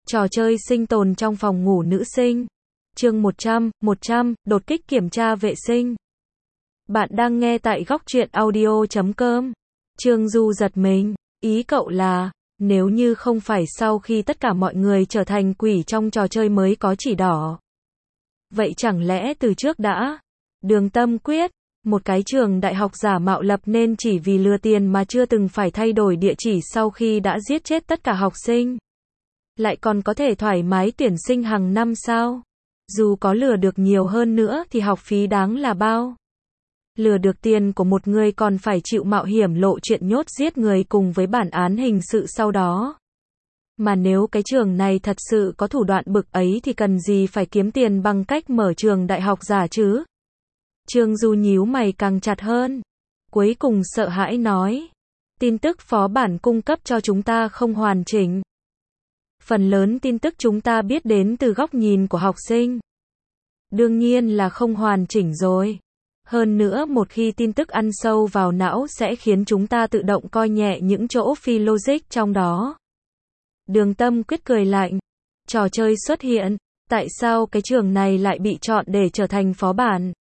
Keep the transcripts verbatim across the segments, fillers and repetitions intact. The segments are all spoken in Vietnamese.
Trò chơi sinh tồn trong phòng ngủ nữ sinh. Chương một trăm, một trăm, đột kích kiểm tra vệ sinh. Bạn đang nghe tại góc truyện audio chấm com. Trương Du giật mình, ý cậu là, nếu như không phải sau khi tất cả mọi người trở thành quỷ trong trò chơi mới có chỉ đỏ. Vậy chẳng lẽ từ trước đã? Đường Tâm Quyết, một cái trường đại học giả mạo lập nên chỉ vì lừa tiền mà chưa từng phải thay đổi địa chỉ sau khi đã giết chết tất cả học sinh. Lại còn có thể thoải mái tuyển sinh hàng năm sao? Dù có lừa được nhiều hơn nữa thì học phí đáng là bao? Lừa được tiền của một người còn phải chịu mạo hiểm lộ chuyện nhốt giết người cùng với bản án hình sự sau đó. Mà nếu cái trường này thật sự có thủ đoạn bực ấy thì cần gì phải kiếm tiền bằng cách mở trường đại học giả chứ? Trương Du nhíu mày càng chặt hơn. Cuối cùng sợ hãi nói. Tin tức phó bản cung cấp cho chúng ta không hoàn chỉnh. Phần lớn tin tức chúng ta biết đến từ góc nhìn của học sinh. Đương nhiên là không hoàn chỉnh rồi. Hơn nữa một khi tin tức ăn sâu vào não sẽ khiến chúng ta tự động coi nhẹ những chỗ phi logic trong đó. Đường Tâm Quyết cười lạnh. Trò chơi xuất hiện, tại sao cái trường này lại bị chọn để trở thành phó bản?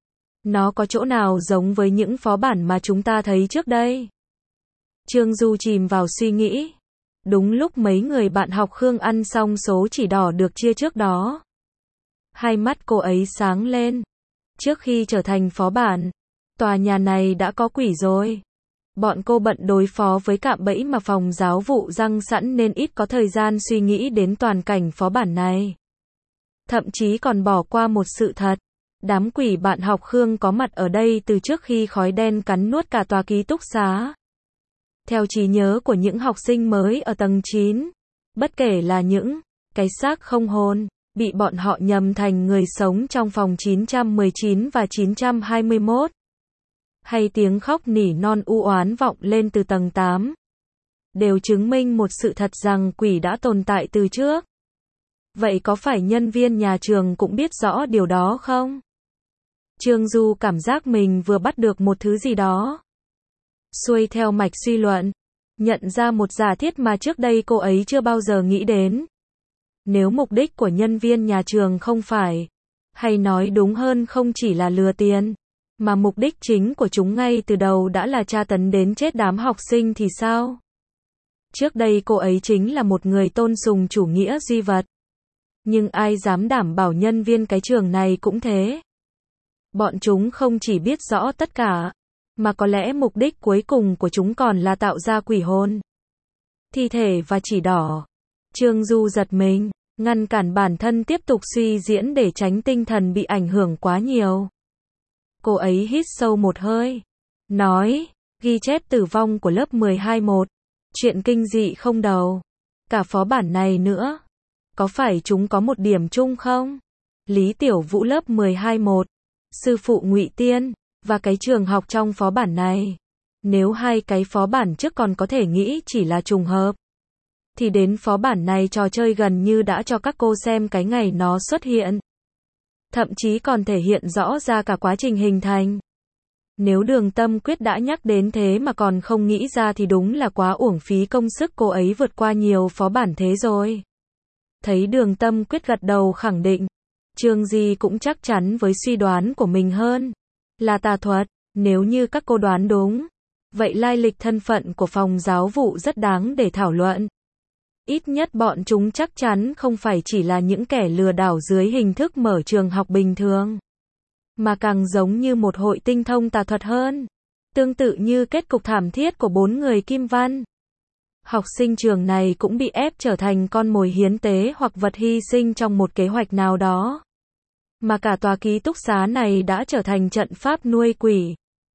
Nó có chỗ nào giống với những phó bản mà chúng ta thấy trước đây? Trương Du chìm vào suy nghĩ. Đúng lúc mấy người bạn học Khương ăn xong số chỉ đỏ được chia trước đó. Hai mắt cô ấy sáng lên. Trước khi trở thành phó bản, tòa nhà này đã có quỷ rồi. Bọn cô bận đối phó với cạm bẫy mà phòng giáo vụ răng sẵn nên ít có thời gian suy nghĩ đến toàn cảnh phó bản này. Thậm chí còn bỏ qua một sự thật. Đám quỷ bạn học Khương có mặt ở đây từ trước khi khói đen cắn nuốt cả tòa ký túc xá. Theo trí nhớ của những học sinh mới ở tầng chín, bất kể là những cái xác không hồn, bị bọn họ nhầm thành người sống trong phòng chín trăm mười chín và chín trăm hai mươi mốt. Hay tiếng khóc nỉ non u oán vọng lên từ tầng tám. Đều chứng minh một sự thật rằng quỷ đã tồn tại từ trước. Vậy có phải nhân viên nhà trường cũng biết rõ điều đó không? Trương Du cảm giác mình vừa bắt được một thứ gì đó. Xuôi theo mạch suy luận, nhận ra một giả thiết mà trước đây cô ấy chưa bao giờ nghĩ đến. Nếu mục đích của nhân viên nhà trường không phải, hay nói đúng hơn không chỉ là lừa tiền, mà mục đích chính của chúng ngay từ đầu đã là tra tấn đến chết đám học sinh thì sao? Trước đây cô ấy chính là một người tôn sùng chủ nghĩa duy vật. Nhưng ai dám đảm bảo nhân viên cái trường này cũng thế? Bọn chúng không chỉ biết rõ tất cả, mà có lẽ mục đích cuối cùng của chúng còn là tạo ra quỷ hồn, thi thể và chỉ đỏ. Trương Du giật mình, ngăn cản bản thân tiếp tục suy diễn để tránh tinh thần bị ảnh hưởng quá nhiều. Cô ấy hít sâu một hơi, nói, ghi chép tử vong của lớp mười hai một, chuyện kinh dị không đầu, cả phó bản này nữa. Có phải chúng có một điểm chung không? Lý Tiểu Vũ lớp mười hai một, sư phụ Ngụy Tiên, và cái trường học trong phó bản này. Nếu hai cái phó bản trước còn có thể nghĩ chỉ là trùng hợp, thì đến phó bản này trò chơi gần như đã cho các cô xem cái ngày nó xuất hiện. Thậm chí còn thể hiện rõ ra cả quá trình hình thành. Nếu Đường Tâm Quyết đã nhắc đến thế mà còn không nghĩ ra thì đúng là quá uổng phí công sức cô ấy vượt qua nhiều phó bản thế rồi. Thấy Đường Tâm Quyết gật đầu khẳng định, Trương Di cũng chắc chắn với suy đoán của mình hơn. Là tà thuật, nếu như các cô đoán đúng, vậy lai lịch thân phận của phòng giáo vụ rất đáng để thảo luận. Ít nhất bọn chúng chắc chắn không phải chỉ là những kẻ lừa đảo dưới hình thức mở trường học bình thường, mà càng giống như một hội tinh thông tà thuật hơn. Tương tự như kết cục thảm thiết của bốn người Kim Văn. Học sinh trường này cũng bị ép trở thành con mồi hiến tế hoặc vật hy sinh trong một kế hoạch nào đó. Mà cả tòa ký túc xá này đã trở thành trận pháp nuôi quỷ.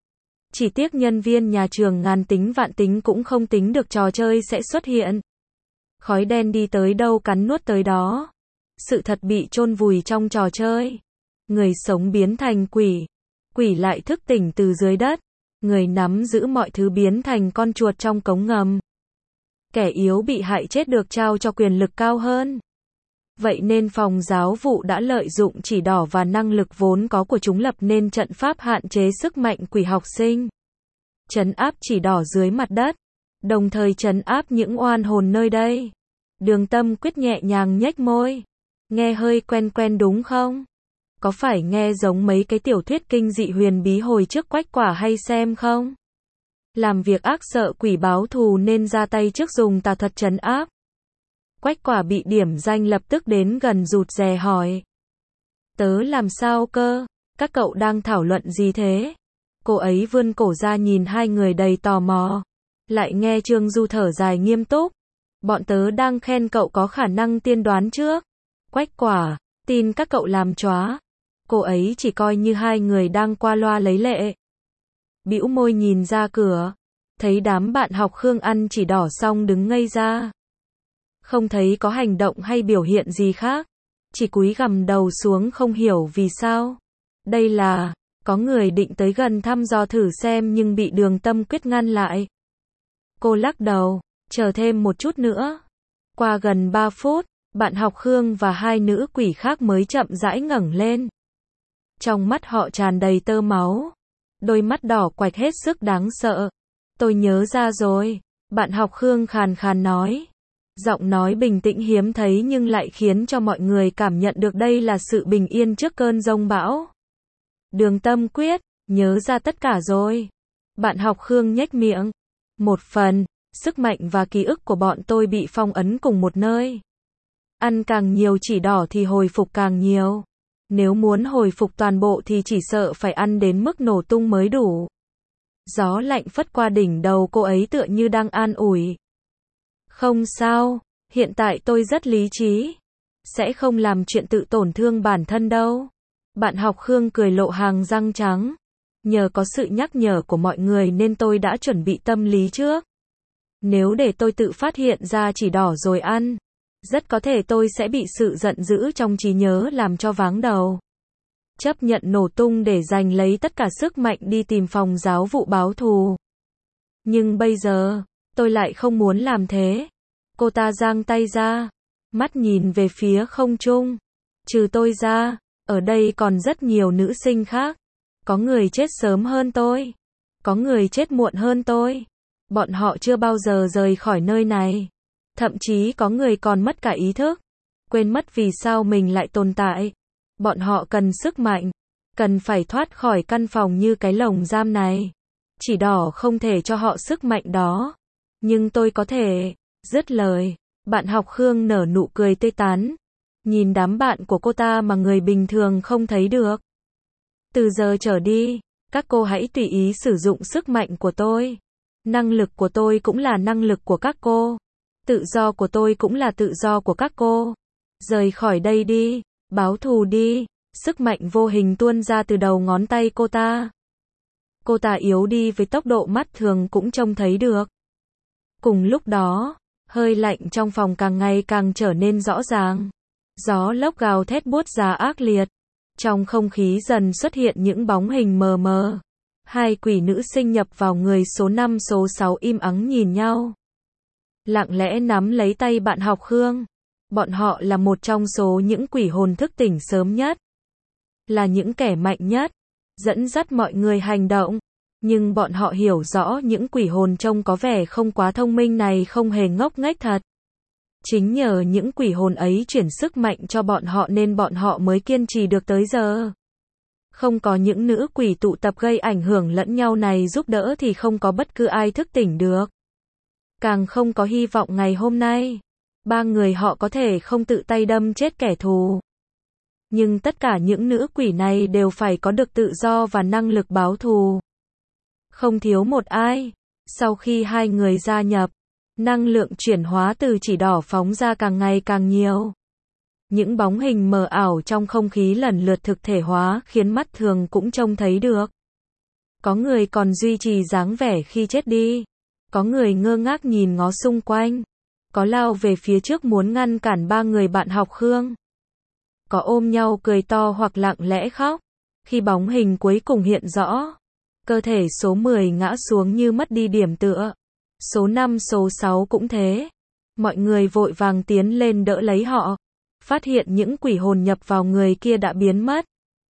Chỉ tiếc nhân viên nhà trường ngàn tính vạn tính cũng không tính được trò chơi sẽ xuất hiện. Khói đen đi tới đâu cắn nuốt tới đó. Sự thật bị chôn vùi trong trò chơi. Người sống biến thành quỷ. Quỷ lại thức tỉnh từ dưới đất. Người nắm giữ mọi thứ biến thành con chuột trong cống ngầm. Kẻ yếu bị hại chết được trao cho quyền lực cao hơn. Vậy nên phòng giáo vụ đã lợi dụng chỉ đỏ và năng lực vốn có của chúng lập nên trận pháp hạn chế sức mạnh quỷ học sinh. Trấn áp chỉ đỏ dưới mặt đất. Đồng thời trấn áp những oan hồn nơi đây. Đường Tâm Quyết nhẹ nhàng nhếch môi. Nghe hơi quen quen đúng không? Có phải nghe giống mấy cái tiểu thuyết kinh dị huyền bí hồi trước Quách Quả hay xem không? Làm việc ác sợ quỷ báo thù nên ra tay trước dùng tà thuật trấn áp. Quách Quả bị điểm danh lập tức đến gần rụt rè hỏi. Tớ làm sao cơ? Các cậu đang thảo luận gì thế? Cô ấy vươn cổ ra nhìn hai người đầy tò mò. Lại nghe Trương Du thở dài nghiêm túc. Bọn tớ đang khen cậu có khả năng tiên đoán trước. Quách Quả, tin các cậu làm chóa. Cô ấy chỉ coi như hai người đang qua loa lấy lệ. Bĩu môi nhìn ra cửa. Thấy đám bạn học Khương ăn chỉ đỏ xong đứng ngây ra. Không thấy có hành động hay biểu hiện gì khác. Chỉ cúi gằm đầu xuống không hiểu vì sao. Đây là, có người định tới gần thăm dò thử xem nhưng bị Đường Tâm Quyết ngăn lại. Cô lắc đầu, chờ thêm một chút nữa. Qua gần ba phút, bạn học Khương và hai nữ quỷ khác mới chậm rãi ngẩng lên. Trong mắt họ tràn đầy tơ máu. Đôi mắt đỏ quạch hết sức đáng sợ. Tôi nhớ ra rồi. Bạn học Khương khàn khàn nói. Giọng nói bình tĩnh hiếm thấy nhưng lại khiến cho mọi người cảm nhận được đây là sự bình yên trước cơn giông bão. Đường Tâm Quyết, nhớ ra tất cả rồi. Bạn học Khương nhếch miệng. Một phần, sức mạnh và ký ức của bọn tôi bị phong ấn cùng một nơi. Ăn càng nhiều chỉ đỏ thì hồi phục càng nhiều. Nếu muốn hồi phục toàn bộ thì chỉ sợ phải ăn đến mức nổ tung mới đủ. Gió lạnh phất qua đỉnh đầu cô ấy tựa như đang an ủi. Không sao, hiện tại tôi rất lý trí. Sẽ không làm chuyện tự tổn thương bản thân đâu. Bạn học Khương cười lộ hàng răng trắng. Nhờ có sự nhắc nhở của mọi người nên tôi đã chuẩn bị tâm lý trước. Nếu để tôi tự phát hiện ra chỉ đỏ rồi ăn, rất có thể tôi sẽ bị sự giận dữ trong trí nhớ làm cho váng đầu. Chấp nhận nổ tung để giành lấy tất cả sức mạnh đi tìm phòng giáo vụ báo thù. Nhưng bây giờ, tôi lại không muốn làm thế. Cô ta giang tay ra, mắt nhìn về phía không trung. Trừ tôi ra, ở đây còn rất nhiều nữ sinh khác. Có người chết sớm hơn tôi. Có người chết muộn hơn tôi. Bọn họ chưa bao giờ rời khỏi nơi này. Thậm chí có người còn mất cả ý thức. Quên mất vì sao mình lại tồn tại. Bọn họ cần sức mạnh. Cần phải thoát khỏi căn phòng như cái lồng giam này. Chỉ đỏ không thể cho họ sức mạnh đó. Nhưng tôi có thể. Dứt lời. Bạn học Khương nở nụ cười tươi tắn. Nhìn đám bạn của cô ta mà người bình thường không thấy được. Từ giờ trở đi, các cô hãy tùy ý sử dụng sức mạnh của tôi. Năng lực của tôi cũng là năng lực của các cô. Tự do của tôi cũng là tự do của các cô. Rời khỏi đây đi, báo thù đi. Sức mạnh vô hình tuôn ra từ đầu ngón tay cô ta. Cô ta yếu đi với tốc độ mắt thường cũng trông thấy được. Cùng lúc đó, hơi lạnh trong phòng càng ngày càng trở nên rõ ràng. Gió lốc gào thét buốt giá ác liệt. Trong không khí dần xuất hiện những bóng hình mờ mờ. Hai quỷ nữ sinh nhập vào người số năm số sáu im ắng nhìn nhau. Lặng lẽ nắm lấy tay bạn học Khương. Bọn họ là một trong số những quỷ hồn thức tỉnh sớm nhất. Là những kẻ mạnh nhất. Dẫn dắt mọi người hành động. Nhưng bọn họ hiểu rõ những quỷ hồn trông có vẻ không quá thông minh này không hề ngốc nghếch thật. Chính nhờ những quỷ hồn ấy chuyển sức mạnh cho bọn họ nên bọn họ mới kiên trì được tới giờ. Không có những nữ quỷ tụ tập gây ảnh hưởng lẫn nhau này giúp đỡ thì không có bất cứ ai thức tỉnh được. Càng không có hy vọng ngày hôm nay. Ba người họ có thể không tự tay đâm chết kẻ thù. Nhưng tất cả những nữ quỷ này đều phải có được tự do và năng lực báo thù. Không thiếu một ai. Sau khi hai người gia nhập, năng lượng chuyển hóa từ chỉ đỏ phóng ra càng ngày càng nhiều. Những bóng hình mờ ảo trong không khí lần lượt thực thể hóa khiến mắt thường cũng trông thấy được. Có người còn duy trì dáng vẻ khi chết đi. Có người ngơ ngác nhìn ngó xung quanh. Có lao về phía trước muốn ngăn cản ba người bạn học Khương. Có ôm nhau cười to hoặc lặng lẽ khóc. Khi bóng hình cuối cùng hiện rõ, cơ thể số mười ngã xuống như mất đi điểm tựa. Số năm số sáu cũng thế. Mọi người vội vàng tiến lên đỡ lấy họ. Phát hiện những quỷ hồn nhập vào người kia đã biến mất.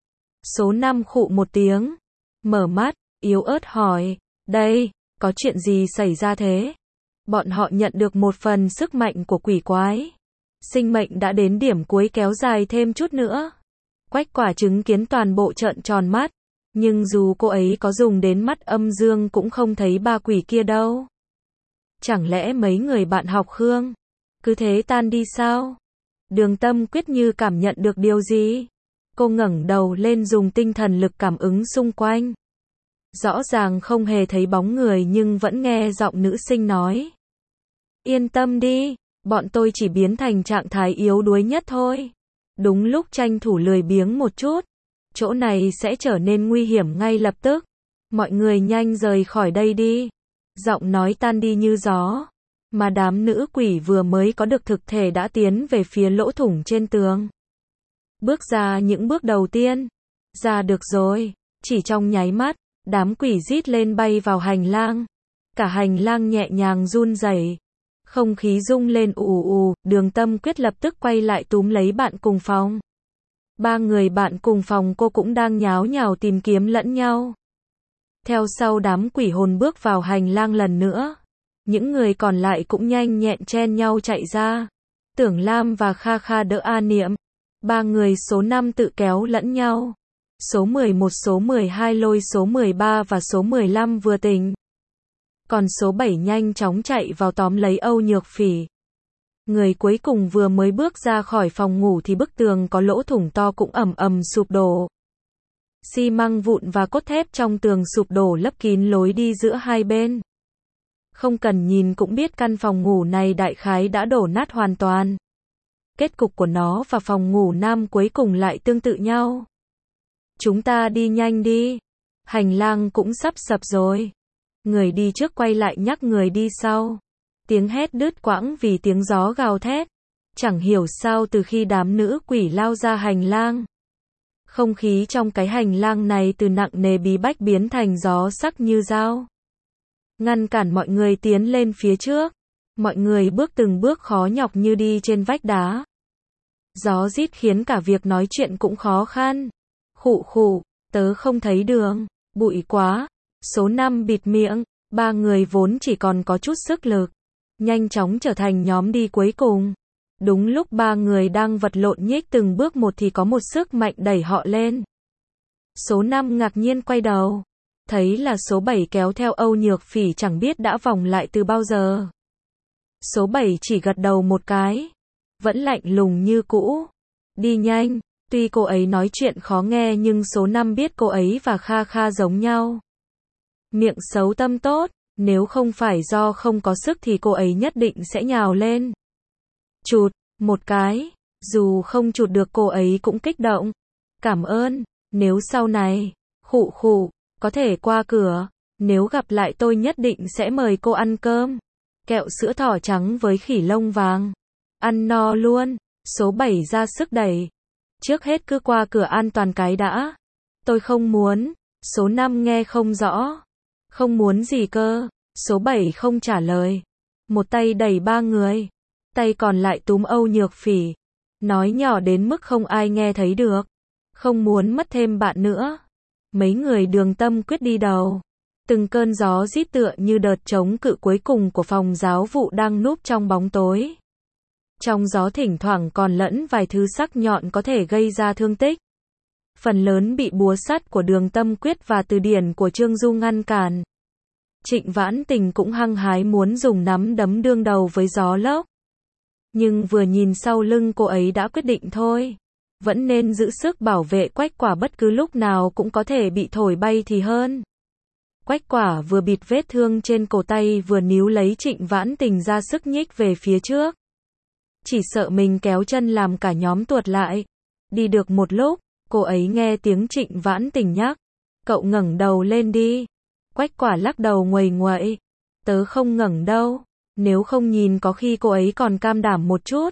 Số năm khụ một tiếng. Mở mắt, yếu ớt hỏi. Đây, có chuyện gì xảy ra thế? Bọn họ nhận được một phần sức mạnh của quỷ quái. Sinh mệnh đã đến điểm cuối kéo dài thêm chút nữa. Quách Quả chứng kiến toàn bộ trợn tròn mắt. Nhưng dù cô ấy có dùng đến mắt âm dương cũng không thấy ba quỷ kia đâu. Chẳng lẽ mấy người bạn học Khương cứ thế tan đi sao? Đường Tâm Quyết như cảm nhận được điều gì. Cô ngẩng đầu lên dùng tinh thần lực cảm ứng xung quanh. Rõ ràng không hề thấy bóng người nhưng vẫn nghe giọng nữ sinh nói. Yên tâm đi, bọn tôi chỉ biến thành trạng thái yếu đuối nhất thôi. Đúng lúc tranh thủ lười biếng một chút, chỗ này sẽ trở nên nguy hiểm ngay lập tức. Mọi người nhanh rời khỏi đây đi. Giọng nói tan đi như gió. Mà đám nữ quỷ vừa mới có được thực thể đã tiến về phía lỗ thủng trên tường. Bước ra những bước đầu tiên. Ra được rồi. Chỉ trong nháy mắt, đám quỷ rít lên bay vào hành lang. Cả hành lang nhẹ nhàng run rẩy. Không khí rung lên ù ù, Đường Tâm Quyết lập tức quay lại túm lấy bạn cùng phòng. Ba người bạn cùng phòng cô cũng đang nháo nhào tìm kiếm lẫn nhau. Theo sau đám quỷ hồn bước vào hành lang lần nữa. Những người còn lại cũng nhanh nhẹn chen nhau chạy ra. Tưởng Lam và Kha Kha đỡ A Niệm. Ba người số năm tự kéo lẫn nhau. Số mười một, số mười hai lôi số mười ba và số mười lăm vừa tỉnh. Còn số bảy nhanh chóng chạy vào tóm lấy Âu Nhược Phỉ. Người cuối cùng vừa mới bước ra khỏi phòng ngủ thì bức tường có lỗ thủng to cũng ầm ầm sụp đổ. Xi măng vụn và cốt thép trong tường sụp đổ lấp kín lối đi giữa hai bên. Không cần nhìn cũng biết căn phòng ngủ này đại khái đã đổ nát hoàn toàn. Kết cục của nó và phòng ngủ nam cuối cùng lại tương tự nhau. Chúng ta đi nhanh đi. Hành lang cũng sắp sập rồi. Người đi trước quay lại nhắc người đi sau. Tiếng hét đứt quãng vì tiếng gió gào thét. Chẳng hiểu sao từ khi đám nữ quỷ lao ra hành lang. Không khí trong cái hành lang này từ nặng nề bí bách biến thành gió sắc như dao. Ngăn cản mọi người tiến lên phía trước. Mọi người bước từng bước khó nhọc như đi trên vách đá. Gió rít khiến cả việc nói chuyện cũng khó khăn. Khụ khụ, tớ không thấy đường, bụi quá. Số năm bịt miệng, ba người vốn chỉ còn có chút sức lực. Nhanh chóng trở thành nhóm đi cuối cùng. Đúng lúc ba người đang vật lộn nhích từng bước một thì có một sức mạnh đẩy họ lên. Số năm ngạc nhiên quay đầu. Thấy là số bảy kéo theo Âu Nhược Phỉ chẳng biết đã vòng lại từ bao giờ. Số bảy chỉ gật đầu một cái. Vẫn lạnh lùng như cũ. Đi nhanh, tuy cô ấy nói chuyện khó nghe nhưng số năm biết cô ấy và Kha Kha giống nhau. Miệng xấu tâm tốt, nếu không phải do không có sức thì cô ấy nhất định sẽ nhào lên. Chụt, một cái, dù không chụt được cô ấy cũng kích động. Cảm ơn, nếu sau này, khụ khụ, có thể qua cửa, nếu gặp lại tôi nhất định sẽ mời cô ăn cơm. Kẹo sữa thỏ trắng với khỉ lông vàng. Ăn no luôn, số bảy ra sức đẩy. Trước hết cứ qua cửa an toàn cái đã. Tôi không muốn, số năm nghe không rõ. Không muốn gì cơ, số bảy không trả lời. Một tay đẩy ba người. Tay còn lại túm Âu Nhược Phỉ. Nói nhỏ đến mức không ai nghe thấy được. Không muốn mất thêm bạn nữa. Mấy người Đường Tâm Quyết đi đầu. Từng cơn gió rít tựa như đợt chống cự cuối cùng của phòng giáo vụ đang núp trong bóng tối. Trong gió thỉnh thoảng còn lẫn vài thứ sắc nhọn có thể gây ra thương tích. Phần lớn bị búa sắt của Đường Tâm Quyết và từ điển của Trương Du ngăn cản. Trịnh Vãn Tình cũng hăng hái muốn dùng nắm đấm đương đầu với gió lốc. Nhưng vừa nhìn sau lưng cô ấy đã quyết định thôi. Vẫn nên giữ sức bảo vệ Quách Quả, bất cứ lúc nào cũng có thể bị thổi bay thì hơn. Quách Quả vừa bịt vết thương trên cổ tay vừa níu lấy Trịnh Vãn Tình ra sức nhích về phía trước. Chỉ sợ mình kéo chân làm cả nhóm tuột lại. Đi được một lúc, cô ấy nghe tiếng Trịnh Vãn Tình nhắc. Cậu ngẩng đầu lên đi. Quách Quả lắc đầu nguầy nguậy. Tớ không ngẩng đâu. Nếu không nhìn có khi cô ấy còn cam đảm một chút.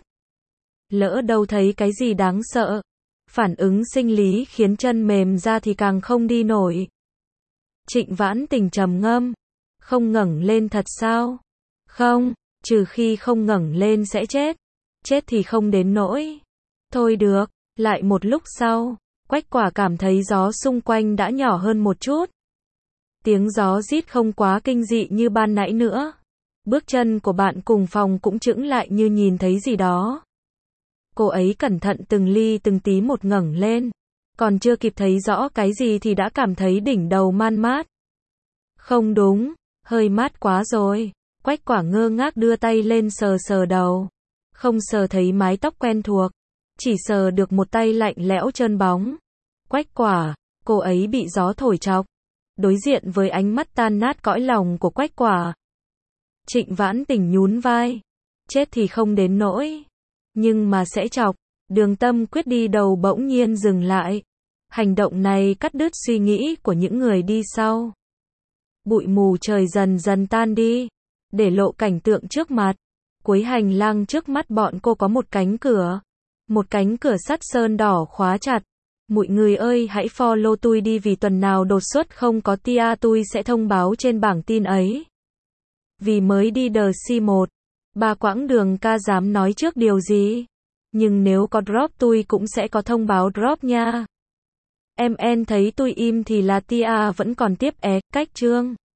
Lỡ đâu thấy cái gì đáng sợ. Phản ứng sinh lý khiến chân mềm ra thì càng không đi nổi. Trịnh Vãn Tình trầm ngâm. Không ngẩng lên thật sao? Không, trừ khi không ngẩng lên sẽ chết. Chết thì không đến nỗi. Thôi được, lại một lúc sau, Quách Quả cảm thấy gió xung quanh đã nhỏ hơn một chút. Tiếng gió rít không quá kinh dị như ban nãy nữa. Bước chân của bạn cùng phòng cũng chững lại như nhìn thấy gì đó. Cô ấy cẩn thận từng ly từng tí một ngẩng lên. Còn chưa kịp thấy rõ cái gì thì đã cảm thấy đỉnh đầu man mát. Không đúng, hơi mát quá rồi. Quách Quả ngơ ngác đưa tay lên sờ sờ đầu. Không sờ thấy mái tóc quen thuộc. Chỉ sờ được một tay lạnh lẽo trơn bóng. Quách Quả, cô ấy bị gió thổi chọc. Đối diện với ánh mắt tan nát cõi lòng của Quách Quả. Trịnh Vãn Tình nhún vai. Chết thì không đến nỗi. Nhưng mà sẽ chọc. Đường Tâm Quyết đi đầu bỗng nhiên dừng lại. Hành động này cắt đứt suy nghĩ của những người đi sau. Bụi mù trời dần dần tan đi. Để lộ cảnh tượng trước mặt. Cuối hành lang trước mắt bọn cô có một cánh cửa. Một cánh cửa sắt sơn đỏ khóa chặt. Mọi người ơi hãy follow tôi đi vì tuần nào đột xuất không có tia tôi sẽ thông báo trên bảng tin ấy. Vì mới đi đờ xê một. Ba quãng đường ca dám nói trước điều gì. Nhưng nếu có drop tôi cũng sẽ có thông báo drop nha. Em en thấy tôi im thì là tia vẫn còn tiếp é, cách chương.